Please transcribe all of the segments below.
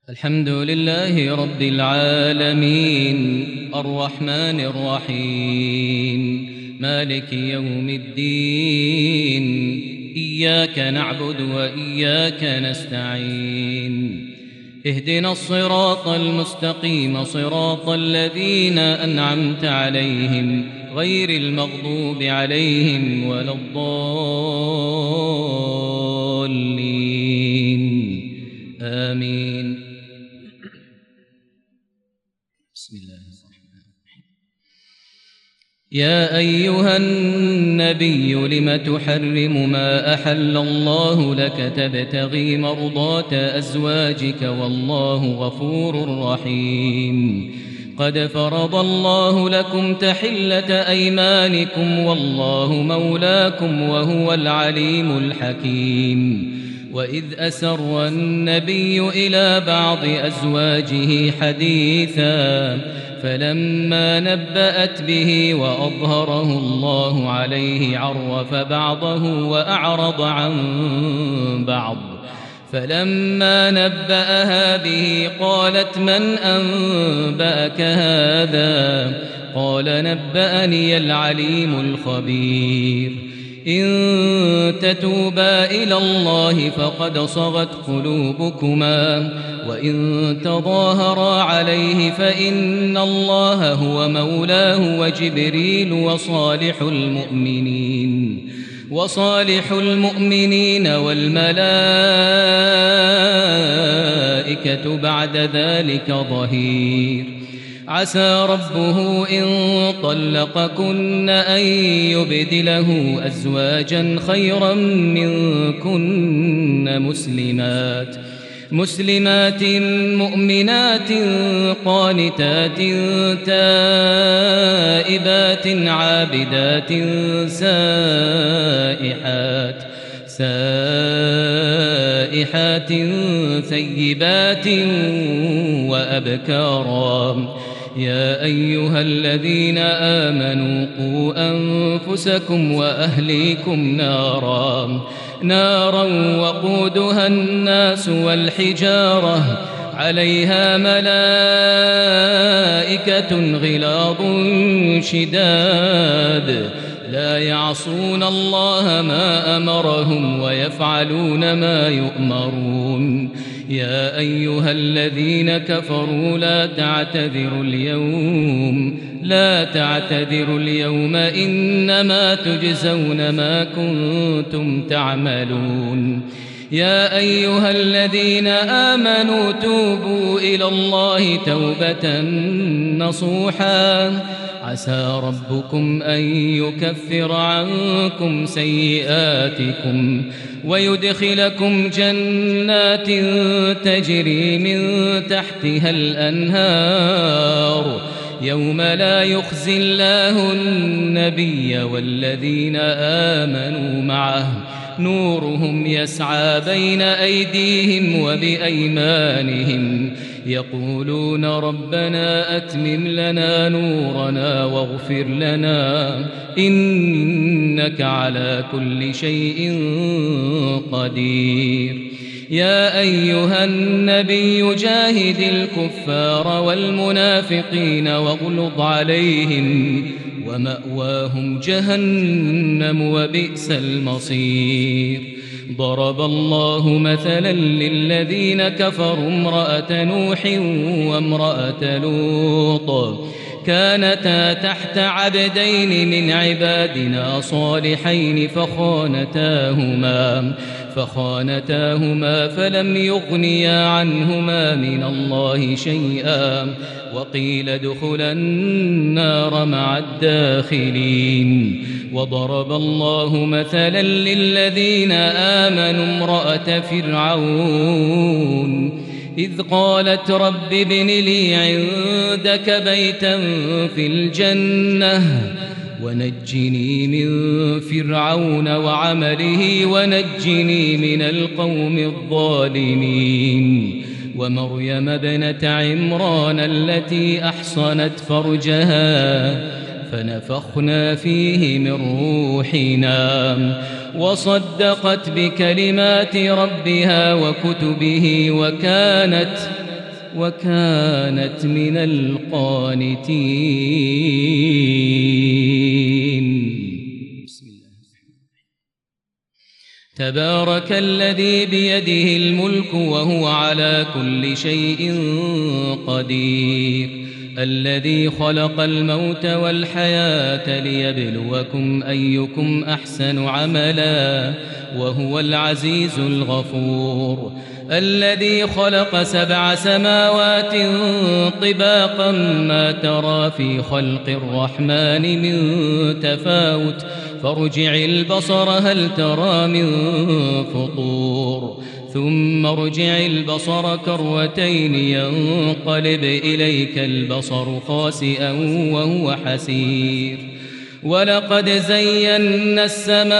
الحمد لله رب العالمين الرحمن الرحيم مالك يوم الدين إياك نعبد وإياك نستعين اهدنا الصراط المستقيم صراط الذين أنعمت عليهم غير المغضوب عليهم ولا الضالين آمين. بسم الله الرحمن الرحيم. يا أيها النبي لم تحرم ما أحل الله لك تبتغي مرضات أزواجك والله غفور رحيم. قد فرض الله لكم تحلة أيمانكم والله مولاكم وهو العليم الحكيم. وإذ أسر النبي إلى بعض أزواجه حديثا فلما نبأت به وأظهره الله عليه عرف بعضه وأعرض عن بعض. فلما نبأها به قالت من أنبأك هذا؟ قال نبأني العليم الخبير. إن تتوبا إلى الله فقد صغت قلوبكما وإن تظاهرا عليه فإن الله هو مولاه وجبريل وصالح المؤمنين والملائكة بعد ذلك ظهير. عسى ربه إن طلقكن أن يبدله أزواجا خيرا منكن مسلمات مؤمنات قانتات تائبات عابدات سائحات ثيبات وأبكارا. يا أيها الذين آمنوا قوا أنفسكم وأهليكم نارا وقودها الناس والحجارة عليها ملائكة غلاظ شداد لا يعصون الله ما أمرهم ويفعلون ما يؤمرون. يا أيها الذين كفروا لا تعتذروا اليوم إنما تجزون ما كنتم تعملون. يا أيها الذين آمنوا توبوا إلى الله توبة نصوحا عسى ربكم أن يكفر عنكم سيئاتكم ويدخلكم جنات تجري من تحتها الأنهار يوم لا يخزي الله النبي والذين آمنوا معه نورهم يسعى بين أيديهم وبأيمانهم يقولون ربنا أتمم لنا نورنا واغفر لنا إنك على كل شيء قدير. يا أيها النبي جاهد الكفار والمنافقين واغلظ عليهم ومأواهم جهنم وبئس المصير. ضرب الله مثلا للذين كفروا امرأة نوح وامرأة لوط كانتا تحت عبدين من عبادنا صالحين فخانتاهما فلم يغنيا عنهما من الله شيئا وقيل ادخلا النار مع الداخلين. وضرب الله مثلا للذين آمنوا امرأة فرعون إذ قالت رب ابن لي عندك بيتا في الجنة ونجني من فرعون وعمله ونجني من القوم الظالمين. ومريم ابنة عمران التي أحصنت فرجها فنفخنا فيه من روحنا وصدقت بكلمات ربها وكتبه وكانت من القانتين. تبارك الذي بيده الملك وهو على كل شيء قدير، الذي خلق الموت والحياة ليبلوكم أيكم أحسن عملا وهو العزيز الغفور، الذي خلق 7 سماوات طباقا ما ترى في خلق الرحمن من تفاوت فارجع البصر هل ترى من فطور ثم ارجع البصر كرتين ينقلب إليك البصر خاسئا وهو حسير. ولقد زينا السماء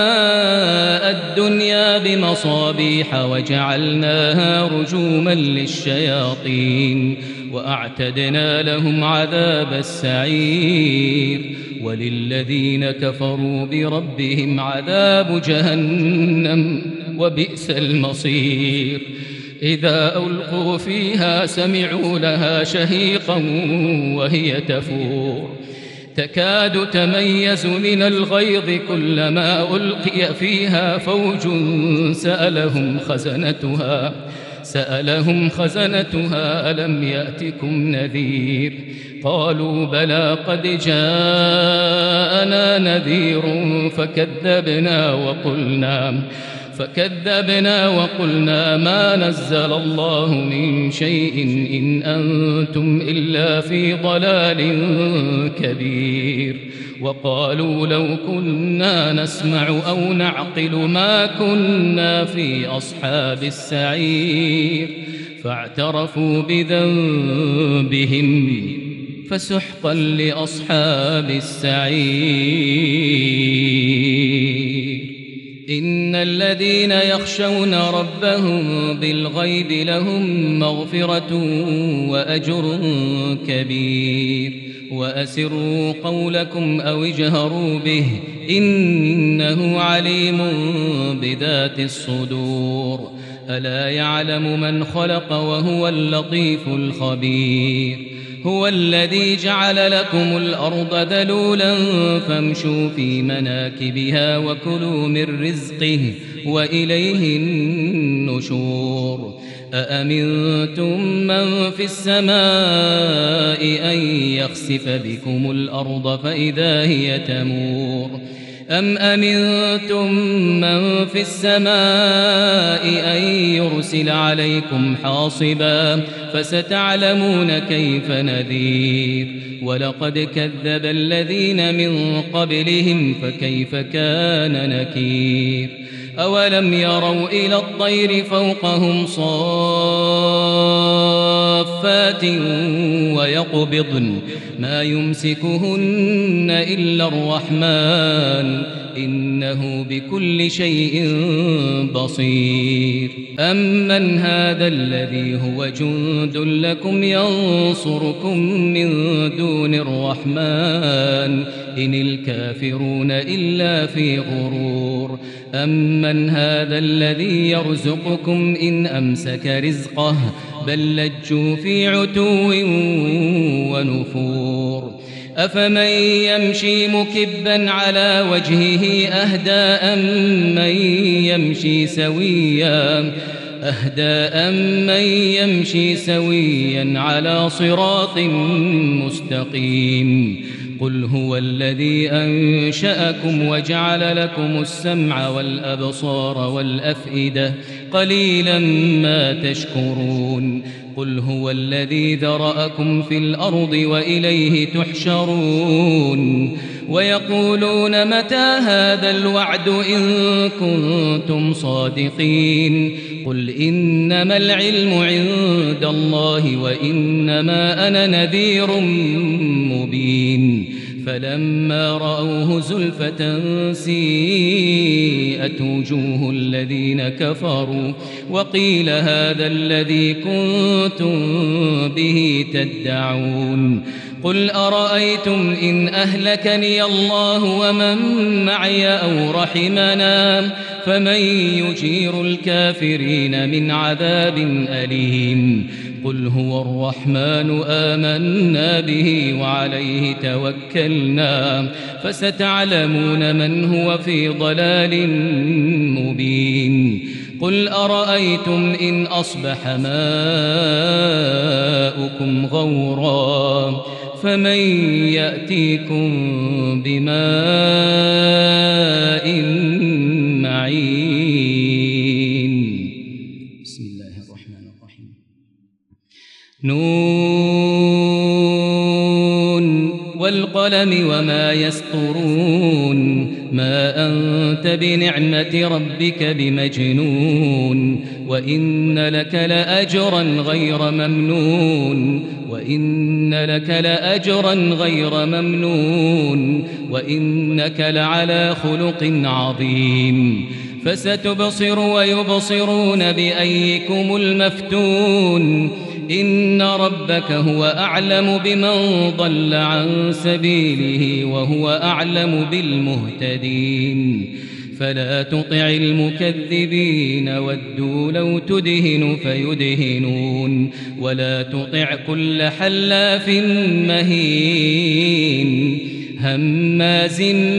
الدنيا بمصابيح وجعلناها رجوما للشياطين وأعتدنا لهم عذاب السعير، وللذين كفروا بربهم عذاب جهنم وبئس المصير. إذا ألقوا فيها سمعوا لها شهيقا وهي تفور تكاد تميز من الغيظ كلما ألقي فيها فوج سألهم خزنتها ألم يأتكم نذير قالوا بلى قد جاءنا نذير فكذبنا وقلنا ما نزل الله من شيء إن أنتم إلا في ضلال كبير. وقالوا لو كنا نسمع أو نعقل ما كنا في أصحاب السعير فاعترفوا بذنبهم فسحقا لأصحاب السعير. إن الذين يخشون ربهم بالغيب لهم مغفرة وأجر كبير. وأسروا قولكم أو اجهروا به إنه عليم بذات الصدور. ألا يعلم من خلق وهو اللطيف الخبير. هو الذي جعل لكم الأرض ذلولا فامشوا في مناكبها وكلوا من رزقه وإليه النشور. أأمنتم من في السماء أن يخسف بكم الأرض فإذا هي تمور أم أمنتم من في السماء أن يرسل عليكم حاصبا فستعلمون كيف نذير. ولقد كذب الذين من قبلهم فكيف كان نكير. أولم يروا إلى الطير فوقهم صافات ويقبضن ما يمسكهن إلا الرحمن إنه بكل شيء بصير. أمن هذا الذي هو جند لكم ينصركم من دون الرحمن إن الكافرون إلا في غرور. أمن هذا الذي يرزقكم إن أمسك رزقه بل لجوا في عتو ونفور. أفمن يمشي مكبا على وجهه أهدى أمن يمشي سويا على صراط مستقيم. قل هو الذي أنشأكم وجعل لكم السمع والأبصار والأفئدة قليلا ما تشكرون. قل هو الذي ذرأكم في الأرض وإليه تحشرون. ويقولون متى هذا الوعد إن كنتم صادقين. قل إنما العلم عند الله وإنما أنا نذير مبين. فلما رأوه زلفة سيئت وجوه الذين كفروا وقيل هذا الذي كنتم به تدعون. قل أرأيتم إن أهلكني الله ومن معي أو رحمنا فمن يجير الكافرين من عذاب أليم قل هو الرحمن آمنا به وعليه توكلنا فستعلمون من هو في ضلال مبين قل أرأيتم إن أصبح ماؤكم غورا فمن يأتيكم بماء معين بسم الله الرحمن الرحيم نون والقلم وما يسطرون ما أنت بنعمة ربك بمجنون وإن لك لأجرا غير ممنون وإنك لعلى خلق عظيم فستبصر ويبصرون بأيكم المفتون إن ربك هو أعلم بمن ضل عن سبيله وهو أعلم بالمهتدين فلا تطع المكذبين ودوا لو تدهن فيدهنون ولا تطع كل حلاف مهين هماز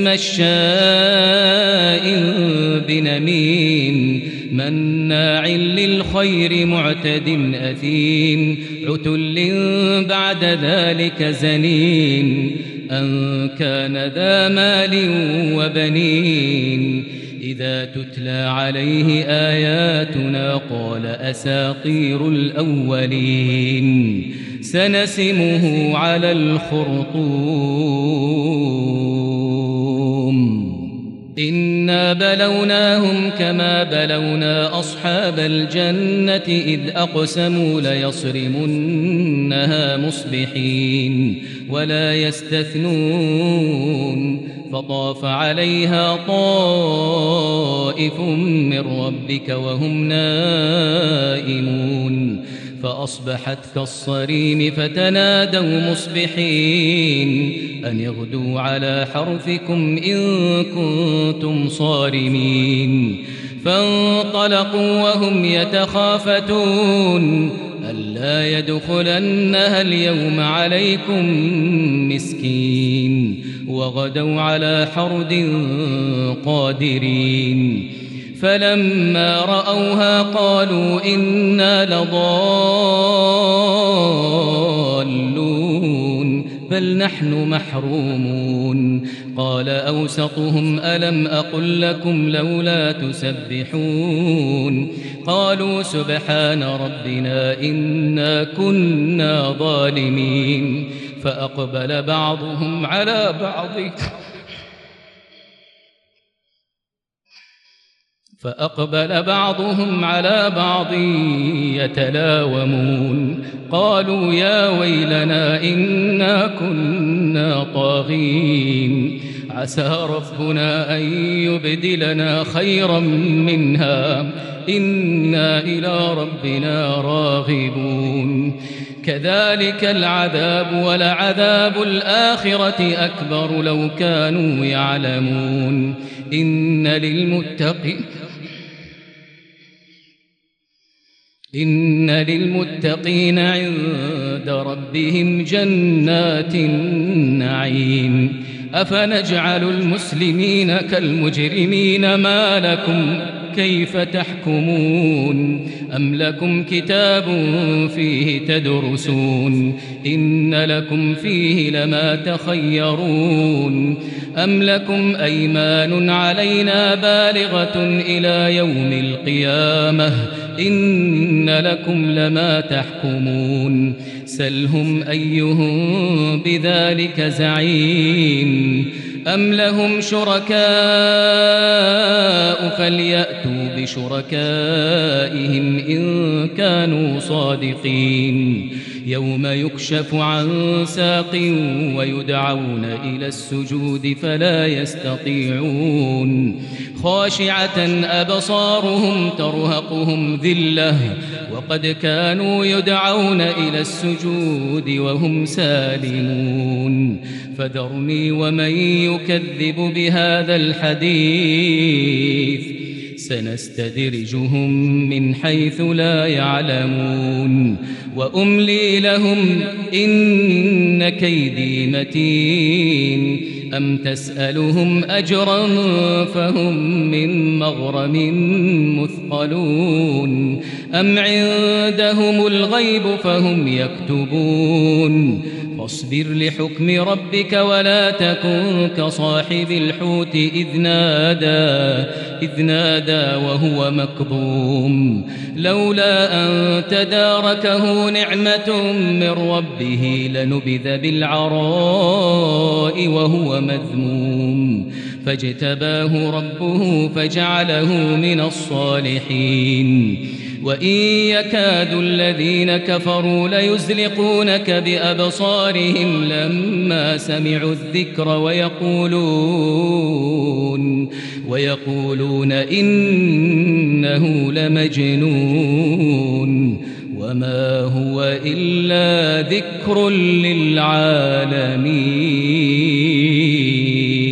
مشاء بنميم مناع للخير معتد أثيم عتل بعد ذلك زنيم أن كان ذا مال وبنين إذا تتلى عليه آياتنا قال أساطير الأولين سنسمه على الخرطوم إنا بلوناهم كما بلونا أصحاب الجنة إذ أقسموا ليصرمنها مصبحين ولا يستثنون فطاف عليها طائف من ربك وهم نائمون فأصبحت كالصريم فتنادوا مصبحين أن يغدوا على حرثكم إن كنتم صارمين فانطلقوا وهم يتخافتون ألا يدخلنها اليوم عليكم مسكين وغدوا على حرد قادرين فلما رأوها قالوا إنا لضالون بل نحن محرومون قال أوسطهم ألم أقل لكم لولا تسبحون قالوا سبحان ربنا إنا كنا ظالمين فأقبل بعضهم على بعض يتلاومون قالوا يا ويلنا إنا كنا طاغين عسى ربنا أن يبدلنا خيرا منها إنا إلى ربنا راغبون كذلك العذاب ولعذاب الآخرة أكبر لو كانوا يعلمون إن للمتقين عند ربهم جنات النعيم أفنجعل المسلمين كالمجرمين ما لكم كيف تحكمون أم لكم كتاب فيه تدرسون إن لكم فيه لما تخيرون أم لكم أيمان علينا بالغة إلى يوم القيامة إن لكم لما تحكمون سلهم أيهم بذلك زعيم أم لهم شركاء فليأتوا بشركائهم إن كانوا صادقين يوم يكشف عن ساق ويدعون إلى السجود فلا يستطيعون خاشعة أبصارهم ترهقهم ذلة وقد كانوا يدعون إلى السجود وهم سالمون فذرني ومن يكذب بهذا الحديث سنستدرجهم من حيث لا يعلمون وأملي لهم إن كيدي متين أم تسألهم أجرا فهم من مغرم مثقلون أم عندهم الغيب فهم يكتبون فاصبر لحكم ربك ولا تكن كصاحب الحوت إذ نادى وهو مكظوم لولا أن تداركه نعمة من ربه لنبذ بالعراء وهو مذموم فاجتباه ربه فجعله من الصالحين وإن يكاد الذين كفروا ليزلقونك بأبصارهم لما سمعوا الذكر ويقولون إنه لمجنون وما هو إلا ذكر للعالمين.